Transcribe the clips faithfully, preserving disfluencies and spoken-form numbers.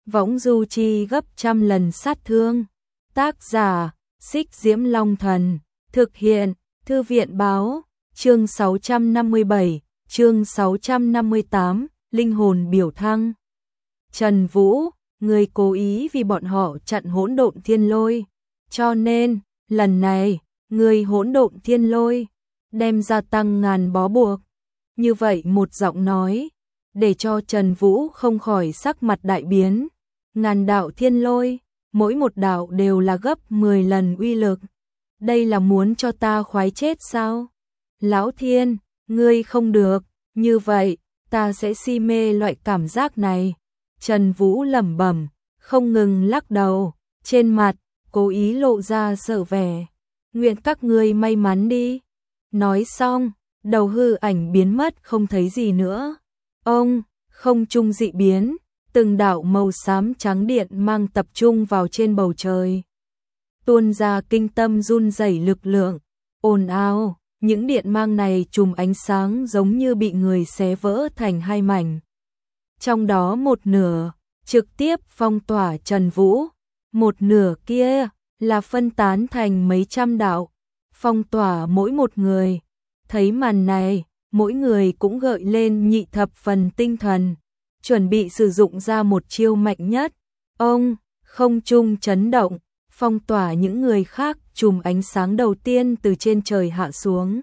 võng du chi gấp trăm lần sát thương. Tác giả, Xích Diễm Long Thần, thực hiện, Thư viện báo, chương sáu trăm năm mươi bảy, chương sáu trăm năm mươi tám, linh hồn biểu thăng. Trần Vũ, người cố ý vì bọn họ chặn hỗn độn thiên lôi, cho nên, lần này, người hỗn độn thiên lôi, đem gia tăng ngàn bó buộc. Như vậy một giọng nói, để cho Trần Vũ không khỏi sắc mặt đại biến. Ngàn đạo thiên lôi, mỗi một đạo đều là gấp mười lần uy lực. Đây là muốn cho ta khoái chết sao? Lão Thiên, ngươi không được, như vậy, ta sẽ si mê loại cảm giác này. Trần Vũ lẩm bẩm, không ngừng lắc đầu, trên mặt, cố ý lộ ra sợ vẻ. Nguyện các ngươi may mắn đi. Nói xong, đầu hư ảnh biến mất không thấy gì nữa. Ông, không trung dị biến, từng đạo màu xám trắng điện mang tập trung vào trên bầu trời. Tuôn ra kinh tâm run rẩy lực lượng, ồn ào, những điện mang này chùm ánh sáng giống như bị người xé vỡ thành hai mảnh. Trong đó một nửa, trực tiếp phong tỏa Trần Vũ, một nửa kia là phân tán thành mấy trăm đạo, phong tỏa mỗi một người. Thấy màn này, mỗi người cũng gợi lên nhị thập phần tinh thần, chuẩn bị sử dụng ra một chiêu mạnh nhất. Ông, không trung chấn động, phong tỏa những người khác, chùm ánh sáng đầu tiên từ trên trời hạ xuống.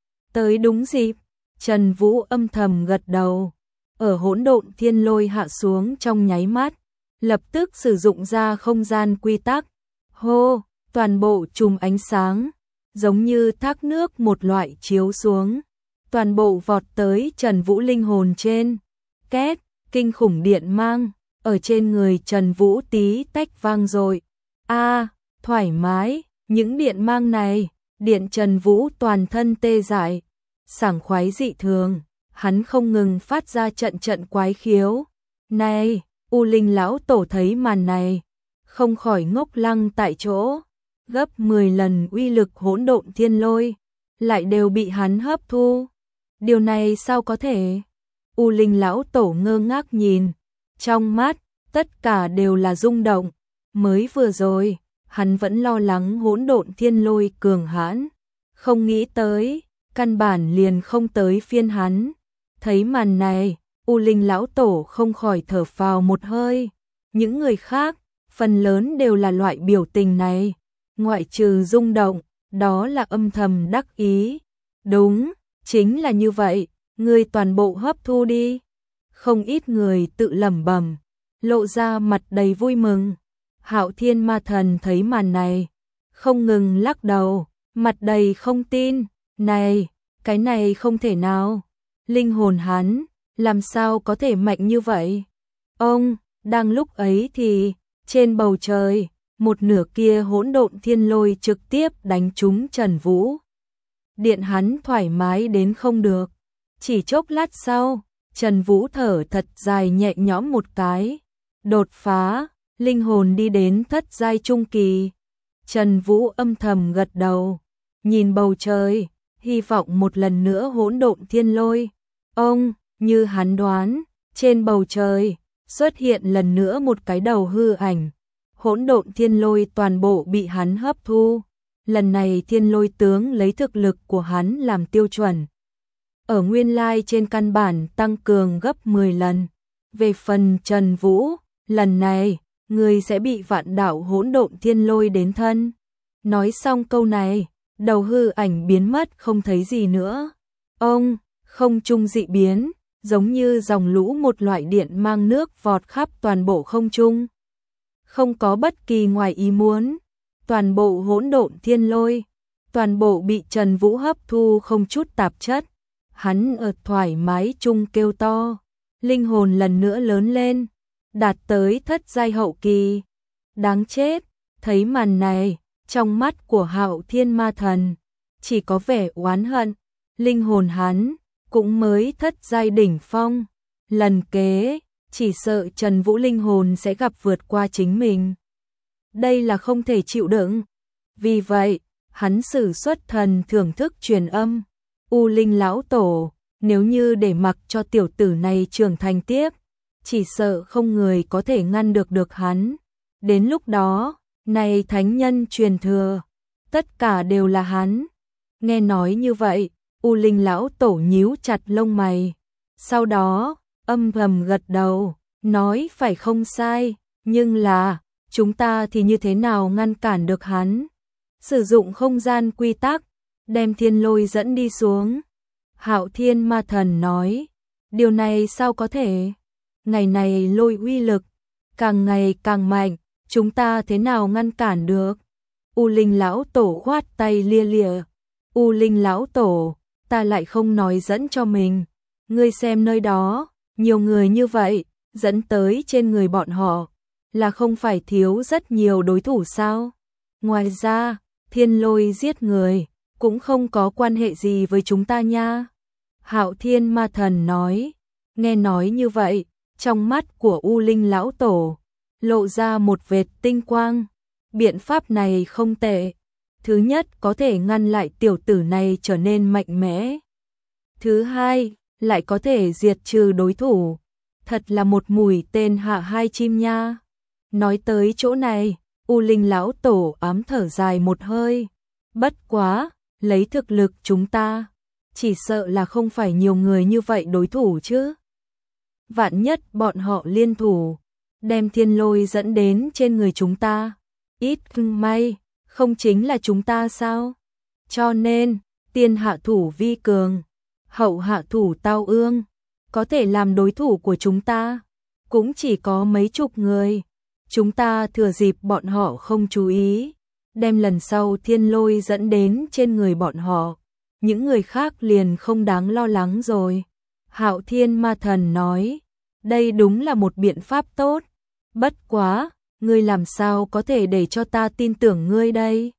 Tới đúng dịp, Trần Vũ âm thầm gật đầu, ở hỗn độn thiên lôi hạ xuống trong nháy mắt, lập tức sử dụng ra không gian quy tắc. Hô, toàn bộ chùm ánh sáng, giống như thác nước một loại chiếu xuống, toàn bộ vọt tới Trần Vũ linh hồn trên. Két, kinh khủng điện mang, ở trên người Trần Vũ tí tách vang dội. A, thoải mái, những điện mang này, điện Trần Vũ toàn thân tê dại, sảng khoái dị thường, hắn không ngừng phát ra trận trận quái khiếu. Này, U Linh lão tổ thấy màn này, không khỏi ngốc lăng tại chỗ, gấp mười lần uy lực hỗn độn thiên lôi, lại đều bị hắn hấp thu. Điều này sao có thể? U Linh lão tổ ngơ ngác nhìn, trong mắt, tất cả đều là rung động. Mới vừa rồi, hắn vẫn lo lắng hỗn độn thiên lôi cường hãn, không nghĩ tới, căn bản liền không tới phiên hắn. Thấy màn này, U Linh lão tổ không khỏi thở phào một hơi. Những người khác, phần lớn đều là loại biểu tình này, ngoại trừ rung động, đó là âm thầm đắc ý. Đúng, chính là như vậy, ngươi toàn bộ hấp thu đi. Không ít người tự lẩm bẩm, lộ ra mặt đầy vui mừng. Hạo Thiên Ma Thần thấy màn này, không ngừng lắc đầu, mặt đầy không tin. Này, cái này không thể nào. Linh hồn hắn, làm sao có thể mạnh như vậy? Ông, đang lúc ấy thì, trên bầu trời, một nửa kia hỗn độn thiên lôi trực tiếp đánh trúng Trần Vũ. Điện hắn thoải mái đến không được. Chỉ chốc lát sau, Trần Vũ thở thật dài nhẹ nhõm một cái. Đột phá, linh hồn đi đến thất giai trung kỳ. Trần Vũ âm thầm gật đầu, nhìn bầu trời, hy vọng một lần nữa hỗn độn thiên lôi. Ông, như hắn đoán, trên bầu trời, xuất hiện lần nữa một cái đầu hư ảnh. Hỗn độn thiên lôi toàn bộ bị hắn hấp thu. Lần này thiên lôi tướng lấy thực lực của hắn làm tiêu chuẩn. Ở nguyên lai trên căn bản tăng cường gấp mười lần. Về phần Trần Vũ, lần này, người sẽ bị vạn đạo hỗn độn thiên lôi đến thân. Nói xong câu này, đầu hư ảnh biến mất không thấy gì nữa. Ông, không trung dị biến, giống như dòng lũ một loại điện mang nước vọt khắp toàn bộ không trung. Không có bất kỳ ngoài ý muốn, toàn bộ hỗn độn thiên lôi, toàn bộ bị Trần Vũ hấp thu không chút tạp chất. Hắn ở thoải mái chung kêu to, linh hồn lần nữa lớn lên, đạt tới thất giai hậu kỳ. Đáng chết, thấy màn này, trong mắt của Hạo Thiên Ma Thần, chỉ có vẻ oán hận, linh hồn hắn, cũng mới thất giai đỉnh phong. Lần kế, chỉ sợ Trần Vũ linh hồn sẽ gặp vượt qua chính mình. Đây là không thể chịu đựng. Vì vậy, hắn sử xuất thần thưởng thức truyền âm. U Linh lão tổ, nếu như để mặc cho tiểu tử này trưởng thành tiếp, chỉ sợ không người có thể ngăn được được hắn. Đến lúc đó, này thánh nhân truyền thừa, tất cả đều là hắn. Nghe nói như vậy, U Linh lão tổ nhíu chặt lông mày. Sau đó, âm thầm gật đầu, nói phải không sai, nhưng là, chúng ta thì như thế nào ngăn cản được hắn? Sử dụng không gian quy tắc, đem thiên lôi dẫn đi xuống. Hạo Thiên Ma Thần nói, điều này sao có thể? Ngày này lôi uy lực, càng ngày càng mạnh, chúng ta thế nào ngăn cản được? U Linh lão tổ khoát tay lia lịa. U Linh lão tổ, ta lại không nói dẫn cho mình. Ngươi xem nơi đó, nhiều người như vậy, dẫn tới trên người bọn họ, là không phải thiếu rất nhiều đối thủ sao? Ngoài ra, thiên lôi giết người, cũng không có quan hệ gì với chúng ta nha. Hạo Thiên Ma Thần nói, nghe nói như vậy, trong mắt của U Linh lão tổ, lộ ra một vệt tinh quang. Biện pháp này không tệ. Thứ nhất, có thể ngăn lại tiểu tử này trở nên mạnh mẽ. Thứ hai, lại có thể diệt trừ đối thủ. Thật là một mũi tên hạ hai chim nha. Nói tới chỗ này, U Linh lão tổ ám thở dài một hơi. Bất quá, lấy thực lực chúng ta, chỉ sợ là không phải nhiều người như vậy đối thủ chứ. Vạn nhất bọn họ liên thủ, đem thiên lôi dẫn đến trên người chúng ta. Ít may, không chính là chúng ta sao? Cho nên, tiên hạ thủ vi cường, hậu hạ thủ tao ương, có thể làm đối thủ của chúng ta, cũng chỉ có mấy chục người. Chúng ta thừa dịp bọn họ không chú ý, đem lần sau thiên lôi dẫn đến trên người bọn họ. Những người khác liền không đáng lo lắng rồi. Hạo Thiên Ma Thần nói, đây đúng là một biện pháp tốt. Bất quá, ngươi làm sao có thể để cho ta tin tưởng ngươi đây?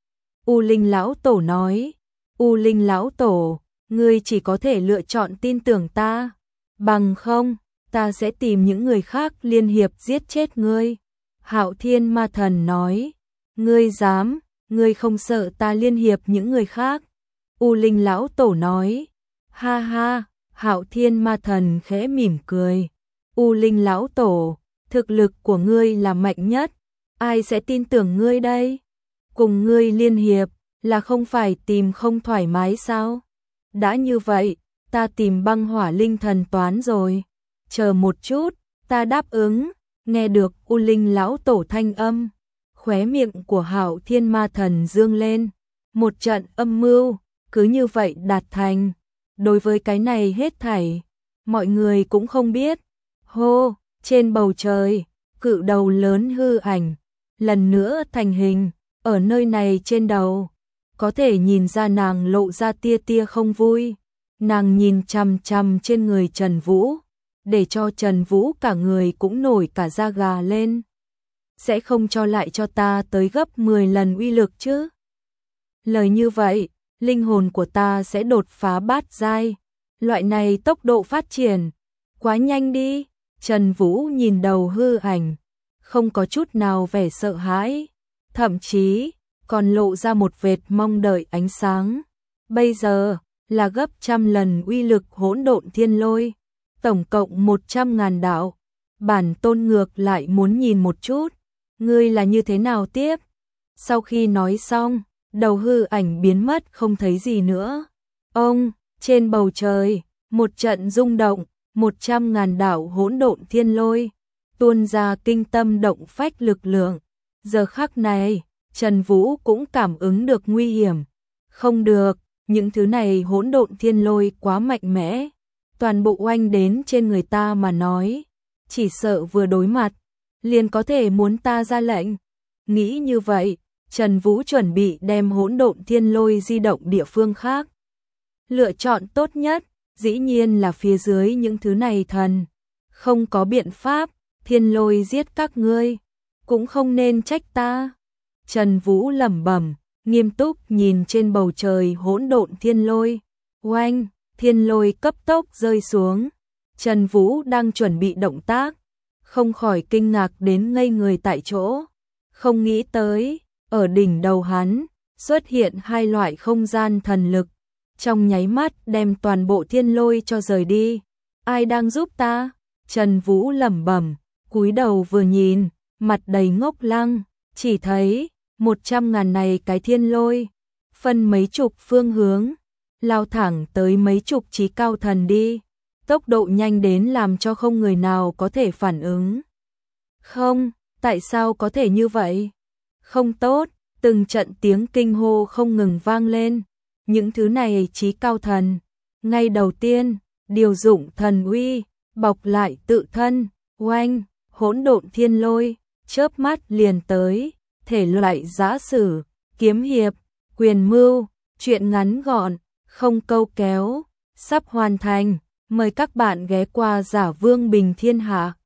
U Linh lão tổ nói, U Linh lão tổ, ngươi chỉ có thể lựa chọn tin tưởng ta, bằng không, ta sẽ tìm những người khác liên hiệp giết chết ngươi. Hạo Thiên Ma Thần nói, ngươi dám, ngươi không sợ ta liên hiệp những người khác? U Linh lão tổ nói, ha ha. Hạo Thiên Ma Thần khẽ mỉm cười, U Linh lão tổ, thực lực của ngươi là mạnh nhất, ai sẽ tin tưởng ngươi đây? Cùng ngươi liên hiệp, là không phải tìm không thoải mái sao? Đã như vậy, ta tìm băng hỏa linh thần toán rồi. Chờ một chút, ta đáp ứng. Nghe được U Linh lão tổ thanh âm, khóe miệng của Hạo Thiên Ma Thần dương lên. Một trận âm mưu, cứ như vậy đạt thành. Đối với cái này hết thảy, mọi người cũng không biết. Hô, trên bầu trời, cự đầu lớn hư ảnh, lần nữa thành hình, ở nơi này trên đầu. Có thể nhìn ra nàng lộ ra tia tia không vui. Nàng nhìn chằm chằm trên người Trần Vũ, để cho Trần Vũ cả người cũng nổi cả da gà lên. Sẽ không cho lại cho ta tới gấp mười lần uy lực chứ? Lời như vậy, linh hồn của ta sẽ đột phá bát giai. Loại này tốc độ phát triển, quá nhanh đi. Trần Vũ nhìn đầu hư ảnh, không có chút nào vẻ sợ hãi, thậm chí còn lộ ra một vệt mong đợi ánh sáng. Bây giờ, là gấp trăm lần uy lực hỗn độn thiên lôi, tổng cộng một trăm ngàn đạo. Bản tôn ngược lại muốn nhìn một chút, ngươi là như thế nào tiếp? Sau khi nói xong, đầu hư ảnh biến mất không thấy gì nữa. Ông, trên bầu trời, một trận rung động, một trăm ngàn đạo hỗn độn thiên lôi, tuôn ra kinh tâm động phách lực lượng. Giờ khắc này, Trần Vũ cũng cảm ứng được nguy hiểm. Không được, những thứ này hỗn độn thiên lôi quá mạnh mẽ. Toàn bộ oanh đến trên người ta mà nói, chỉ sợ vừa đối mặt, liền có thể muốn ta ra lệnh. Nghĩ như vậy, Trần Vũ chuẩn bị đem hỗn độn thiên lôi di động địa phương khác. Lựa chọn tốt nhất, dĩ nhiên là phía dưới những thứ này thần. Không có biện pháp, thiên lôi giết các ngươi, cũng không nên trách ta. Trần Vũ lẩm bẩm, nghiêm túc nhìn trên bầu trời hỗn độn thiên lôi. Oanh, thiên lôi cấp tốc rơi xuống. Trần Vũ đang chuẩn bị động tác, không khỏi kinh ngạc đến ngây người tại chỗ. Không nghĩ tới, ở đỉnh đầu hắn, xuất hiện hai loại không gian thần lực. Trong nháy mắt đem toàn bộ thiên lôi cho rời đi. Ai đang giúp ta? Trần Vũ lẩm bẩm, cúi đầu vừa nhìn, mặt đầy ngốc lăng, chỉ thấy một trăm ngàn này cái thiên lôi, phân mấy chục phương hướng, lao thẳng tới mấy chục chí cao thần đi, tốc độ nhanh đến làm cho không người nào có thể phản ứng. Không, tại sao có thể như vậy? Không tốt, từng trận tiếng kinh hô không ngừng vang lên, những thứ này chí cao thần, ngay đầu tiên, điều dụng thần uy, bọc lại tự thân, oanh, hỗn độn thiên lôi, chớp mắt liền tới, thể loại giã sử, kiếm hiệp, quyền mưu, truyện ngắn gọn, không câu kéo, sắp hoàn thành, mời các bạn ghé qua Giả Vương Bình Thiên Hạ.